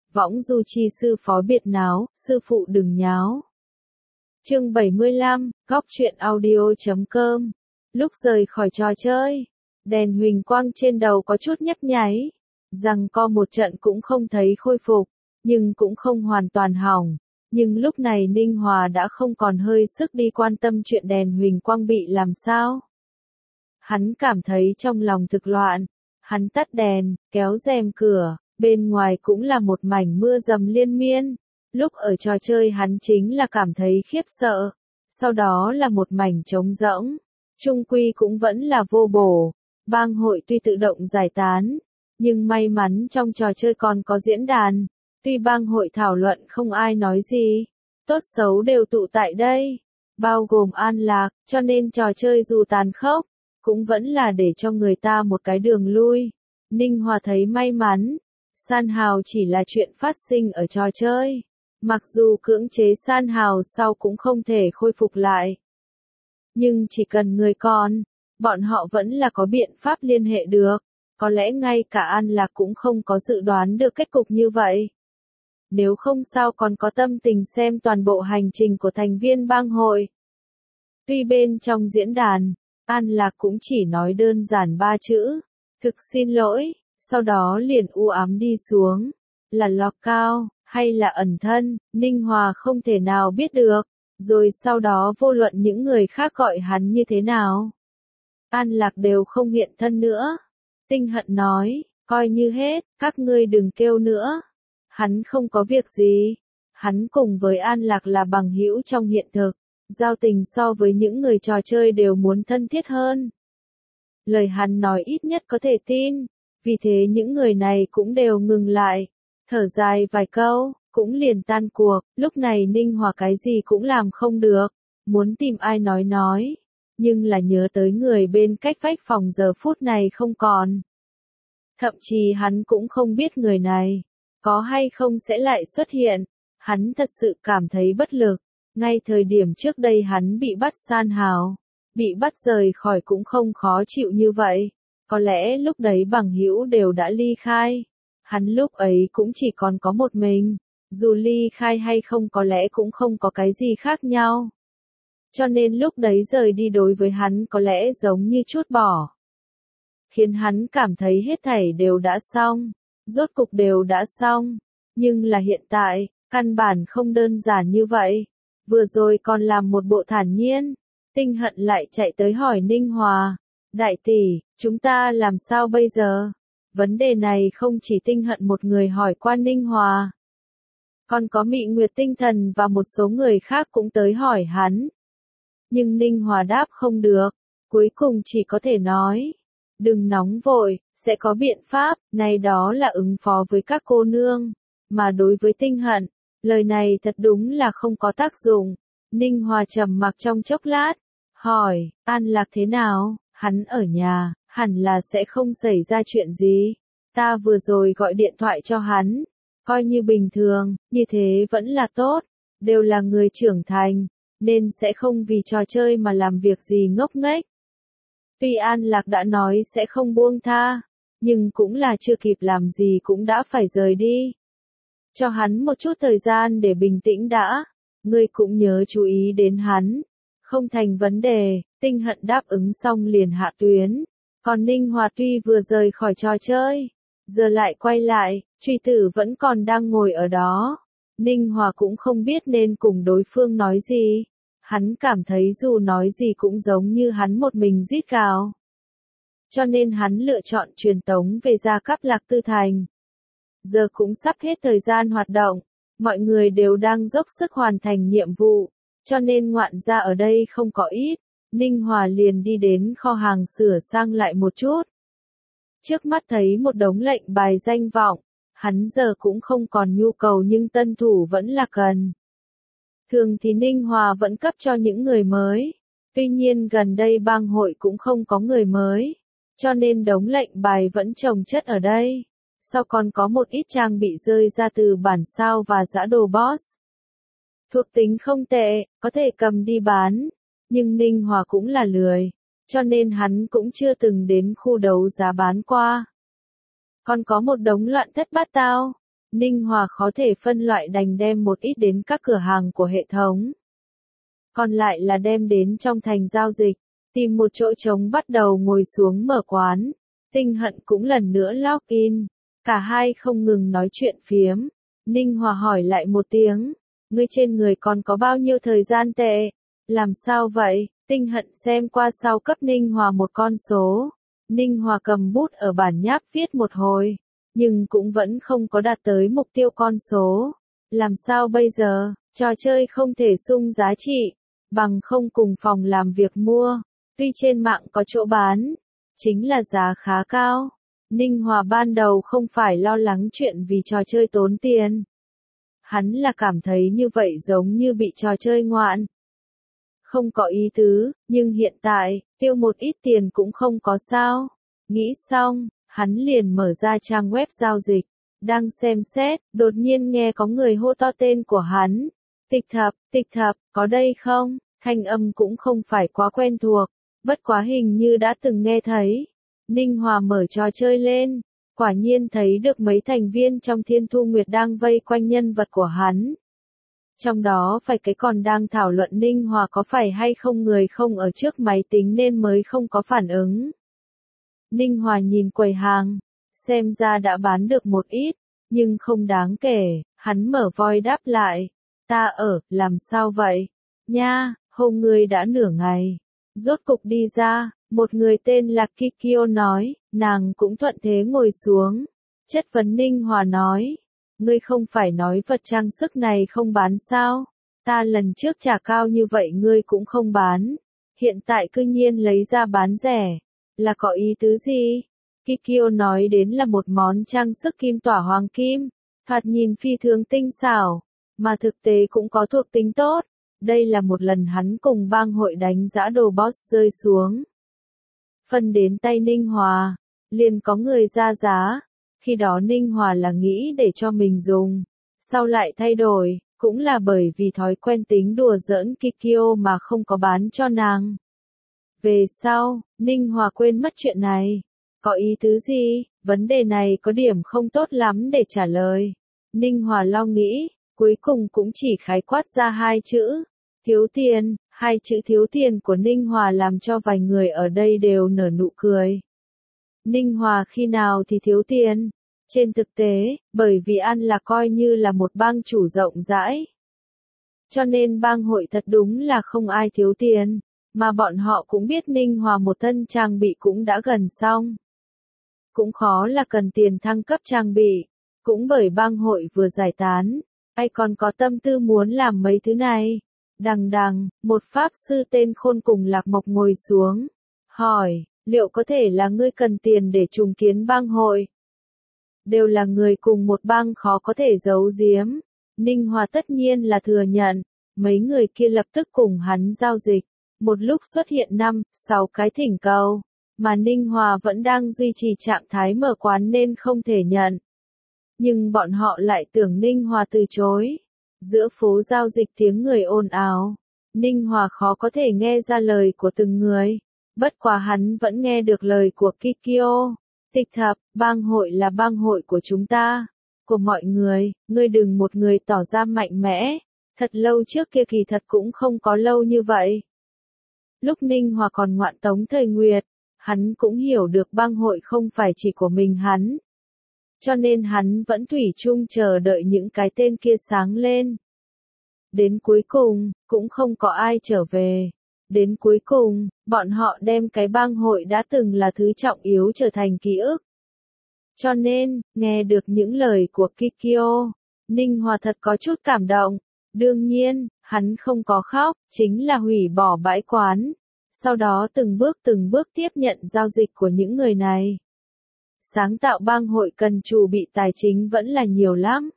võng du chi sư phó biệt náo, sư phụ đừng nháo. Chương 75, góc truyện audio.com. Lúc rời khỏi trò chơi, đèn huỳnh quang trên đầu có chút nhấp nháy, giằng co một trận cũng không thấy khôi phục, nhưng cũng không hoàn toàn hỏng. Nhưng lúc này Ninh Hòa đã không còn hơi sức đi quan tâm chuyện đèn huỳnh quang bị làm sao. Hắn cảm thấy trong lòng thực loạn, hắn tắt đèn, kéo rèm cửa, bên ngoài cũng là một mảnh mưa dầm liên miên. Lúc ở trò chơi hắn chính là cảm thấy khiếp sợ, sau đó là một mảnh trống rỗng, chung quy cũng vẫn là vô bổ. Bang hội tuy tự động giải tán, nhưng may mắn trong trò chơi còn có diễn đàn, tuy bang hội thảo luận không ai nói gì, tốt xấu đều tụ tại đây, bao gồm An Lạc, cho nên trò chơi dù tàn khốc, cũng vẫn là để cho người ta một cái đường lui. Ninh Hòa thấy may mắn, san hào chỉ là chuyện phát sinh ở trò chơi. Mặc dù cưỡng chế san hào sau cũng không thể khôi phục lại. Nhưng chỉ cần người còn, bọn họ vẫn là có biện pháp liên hệ được. Có lẽ ngay cả An Lạc cũng không có dự đoán được kết cục như vậy. Nếu không sao còn có tâm tình xem toàn bộ hành trình của thành viên bang hội. Tuy bên trong diễn đàn, An Lạc cũng chỉ nói đơn giản 3 chữ. Thực xin lỗi, sau đó liền u ám đi xuống. Là lọc cao, hay là ẩn thân, Ninh Hòa không thể nào biết được. Rồi sau đó vô luận những người khác gọi hắn như thế nào. An Lạc đều không hiện thân nữa. Tinh Hận nói, coi như hết, các ngươi đừng kêu nữa. Hắn không có việc gì. Hắn cùng với An Lạc là bằng hữu trong hiện thực. Giao tình so với những người trò chơi đều muốn thân thiết hơn. Lời hắn nói ít nhất có thể tin. Vì thế những người này cũng đều ngừng lại. Thở dài vài câu, cũng liền tan cuộc. Lúc này Ninh Hòa cái gì cũng làm không được. Muốn tìm ai nói. Nhưng là nhớ tới người bên cách vách phòng giờ phút này không còn. Thậm chí hắn cũng không biết người này có hay không sẽ lại xuất hiện. Hắn thật sự cảm thấy bất lực. Ngay thời điểm trước đây hắn bị bắt san hào, bị bắt rời khỏi cũng không khó chịu như vậy. Có lẽ lúc đấy bằng hữu đều đã ly khai. Hắn lúc ấy cũng chỉ còn có một mình. Dù ly khai hay không có lẽ cũng không có cái gì khác nhau. Cho nên lúc đấy rời đi đối với hắn có lẽ giống như trút bỏ. Khiến hắn cảm thấy hết thảy đều đã xong. Rốt cục đều đã xong. Nhưng là hiện tại, căn bản không đơn giản như vậy. Vừa rồi còn làm một bộ thản nhiên. Tinh Hận lại chạy tới hỏi Ninh Hòa. Đại tỷ, chúng ta làm sao bây giờ? Vấn đề này không chỉ Tinh Hận một người hỏi qua Ninh Hòa. Còn có Mị Nguyệt Tinh Thần và một số người khác cũng tới hỏi hắn. Nhưng Ninh Hòa đáp không được. Cuối cùng chỉ có thể nói. Đừng nóng vội, sẽ có biện pháp. Này đó là ứng phó với các cô nương. Mà đối với Tinh Hận, lời này thật đúng là không có tác dụng. Ninh Hòa trầm mặc trong chốc lát. Hỏi, An Lạc thế nào? Hắn ở nhà, hẳn là sẽ không xảy ra chuyện gì. Ta vừa rồi gọi điện thoại cho hắn. Coi như bình thường, như thế vẫn là tốt. Đều là người trưởng thành, nên sẽ không vì trò chơi mà làm việc gì ngốc nghếch. Tuy An Lạc đã nói sẽ không buông tha, nhưng cũng là chưa kịp làm gì cũng đã phải rời đi. Cho hắn một chút thời gian để bình tĩnh đã. Ngươi cũng nhớ chú ý đến hắn. Không thành vấn đề. Tinh Hận đáp ứng xong liền hạ tuyến. Còn Ninh Hòa tuy vừa rời khỏi trò chơi, giờ lại quay lại, truy tử vẫn còn đang ngồi ở đó. Ninh Hòa cũng không biết nên cùng đối phương nói gì. Hắn cảm thấy dù nói gì cũng giống như hắn một mình rít gào. Cho nên hắn lựa chọn truyền tống về Gia Cáp Lạc Tư Thành. Giờ cũng sắp hết thời gian hoạt động. Mọi người đều đang dốc sức hoàn thành nhiệm vụ. Cho nên ngoạn gia ở đây không có ít. Ninh Hòa liền đi đến kho hàng sửa sang lại một chút. Trước mắt thấy một đống lệnh bài danh vọng. Hắn giờ cũng không còn nhu cầu nhưng tân thủ vẫn là cần. Thường thì Ninh Hòa vẫn cấp cho những người mới. Tuy nhiên gần đây bang hội cũng không có người mới. Cho nên đống lệnh bài vẫn chồng chất ở đây. Sau còn có một ít trang bị rơi ra từ bản sao và giã đồ boss. Thuộc tính không tệ, có thể cầm đi bán. Nhưng Ninh Hòa cũng là lười. Cho nên hắn cũng chưa từng đến khu đấu giá bán qua. Còn có một đống loạn thất bát tao. Ninh Hòa khó thể phân loại đành đem một ít đến các cửa hàng của hệ thống. Còn lại là đem đến trong thành giao dịch, tìm một chỗ trống bắt đầu ngồi xuống mở quán. Tinh Hận cũng lần nữa login, cả hai không ngừng nói chuyện phiếm. Ninh Hòa hỏi lại một tiếng, ngươi trên người còn có bao nhiêu thời gian tệ? Làm sao vậy? Tinh Hận xem qua sau cấp Ninh Hòa một con số. Ninh Hòa cầm bút ở bản nháp viết một hồi, nhưng cũng vẫn không có đạt tới mục tiêu con số. Làm sao bây giờ? Trò chơi không thể sung giá trị, bằng không cùng phòng làm việc mua. Tuy trên mạng có chỗ bán, chính là giá khá cao. Ninh Hòa ban đầu không phải lo lắng chuyện vì trò chơi tốn tiền. Hắn là cảm thấy như vậy giống như bị trò chơi ngoạn. Không có ý tứ, nhưng hiện tại, tiêu một ít tiền cũng không có sao. Nghĩ xong, hắn liền mở ra trang web giao dịch. Đang xem xét, đột nhiên nghe có người hô to tên của hắn. Tịch thập, có đây không? Thanh âm cũng không phải quá quen thuộc, bất quá hình như đã từng nghe thấy. Ninh Hòa mở trò chơi lên, quả nhiên thấy được mấy thành viên trong Thiên Thu Nguyệt đang vây quanh nhân vật của hắn. Trong đó phải cái còn đang thảo luận Ninh Hòa có phải hay không người không ở trước máy tính nên mới không có phản ứng. Ninh Hòa nhìn quầy hàng, xem ra đã bán được một ít, nhưng không đáng kể, hắn mở voi đáp lại. Ta ở, làm sao vậy? Nha, hôm ngươi đã nửa ngày. Rốt cục đi ra, một người tên là Kikyo nói, nàng cũng thuận thế ngồi xuống. Chất vấn Ninh Hòa nói, ngươi không phải nói vật trang sức này không bán sao? Ta lần trước trả cao như vậy ngươi cũng không bán. Hiện tại cư nhiên lấy ra bán rẻ. Là có ý tứ gì? Kikyo nói đến là một món trang sức kim tỏa hoàng kim, thoạt nhìn phi thường tinh xảo, mà thực tế cũng có thuộc tính tốt. Đây là một lần hắn cùng bang hội đánh giã đồ boss rơi xuống. Phân đến tay Ninh Hòa, liền có người ra giá. Khi đó Ninh Hòa là nghĩ để cho mình dùng, sau lại thay đổi, cũng là bởi vì thói quen tính đùa giỡn Kikyo mà không có bán cho nàng. Về sau, Ninh Hòa quên mất chuyện này. Có ý tứ gì? Vấn đề này có điểm không tốt lắm để trả lời. Ninh Hòa lo nghĩ, cuối cùng cũng chỉ khái quát ra hai chữ. Thiếu tiền. Hai chữ thiếu tiền của Ninh Hòa làm cho vài người ở đây đều nở nụ cười. Ninh Hòa khi nào thì thiếu tiền? Trên thực tế, bởi vì An là coi như là một bang chủ rộng rãi. Cho nên bang hội thật đúng là không ai thiếu tiền. Mà bọn họ cũng biết Ninh Hòa một thân trang bị cũng đã gần xong. Cũng khó là cần tiền thăng cấp trang bị. Cũng bởi bang hội vừa giải tán, ai còn có tâm tư muốn làm mấy thứ này. Đằng, một pháp sư tên Khôn cùng Lạc Mộc ngồi xuống. Hỏi, liệu có thể là ngươi cần tiền để trùng kiến bang hội? Đều là người cùng một bang khó có thể giấu giếm. Ninh Hòa tất nhiên là thừa nhận. Mấy người kia lập tức cùng hắn giao dịch. Một lúc xuất hiện 5-6 cái thỉnh cầu, mà Ninh Hòa vẫn đang duy trì trạng thái mở quán nên không thể nhận. Nhưng bọn họ lại tưởng Ninh Hòa từ chối. Giữa phố giao dịch tiếng người ồn ào, Ninh Hòa khó có thể nghe ra lời của từng người. Bất quá hắn vẫn nghe được lời của Kikyo. Tịch thập, bang hội là bang hội của chúng ta, của mọi người, ngươi đừng một người tỏ ra mạnh mẽ. Thật lâu trước kia kỳ thật cũng không có lâu như vậy. Lúc Ninh Hòa còn ngoạn Tống Thời Nguyệt, hắn cũng hiểu được bang hội không phải chỉ của mình hắn. Cho nên hắn vẫn thủy chung chờ đợi những cái tên kia sáng lên. Đến cuối cùng, cũng không có ai trở về. Đến cuối cùng, bọn họ đem cái bang hội đã từng là thứ trọng yếu trở thành ký ức. Cho nên, nghe được những lời của Kikyo, Ninh Hòa thật có chút cảm động. Đương nhiên, hắn không có khóc, chính là hủy bỏ bãi quán. Sau đó từng bước tiếp nhận giao dịch của những người này. Sáng tạo bang hội cần chủ bị tài chính vẫn là nhiều lắm.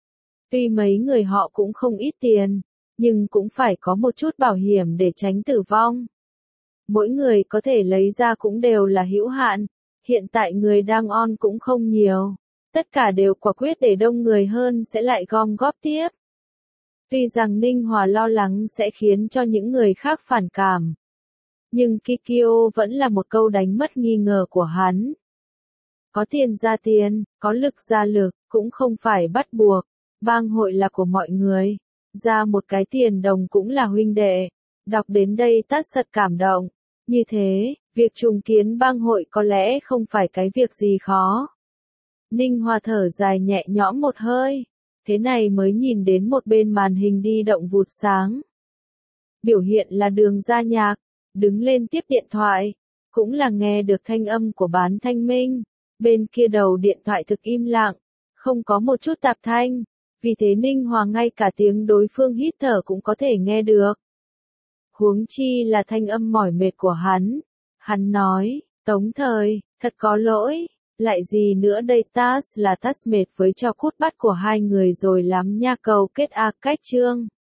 Tuy mấy người họ cũng không ít tiền, nhưng cũng phải có một chút bảo hiểm để tránh tử vong. Mỗi người có thể lấy ra cũng đều là hữu hạn, hiện tại người đang on cũng không nhiều. Tất cả đều quả quyết để đông người hơn sẽ lại gom góp tiếp. Tuy rằng Ninh Hòa lo lắng sẽ khiến cho những người khác phản cảm. Nhưng Kikyo vẫn là một câu đánh mất nghi ngờ của hắn. Có tiền ra tiền, có lực ra lực, cũng không phải bắt buộc. Bang hội là của mọi người. Ra một cái tiền đồng cũng là huynh đệ. Đọc đến đây Tát thật cảm động. Như thế, việc trùng kiến bang hội có lẽ không phải cái việc gì khó. Ninh Hòa thở dài nhẹ nhõm một hơi. Thế này mới nhìn đến một bên màn hình di động vụt sáng. Biểu hiện là Đường Gia Nhạc. Đứng lên tiếp điện thoại. Cũng là nghe được thanh âm của Bán Thanh Minh. Bên kia đầu điện thoại thực im lặng. Không có một chút tạp thanh. Vì thế Ninh Hòa ngay cả tiếng đối phương hít thở cũng có thể nghe được. Huống chi là thanh âm mỏi mệt của hắn. Hắn nói, Tống Thời, thật có lỗi, lại gì nữa đây Tát là Tát mệt với trò cút bắt của hai người rồi lắm nha, cầu kết cách chương.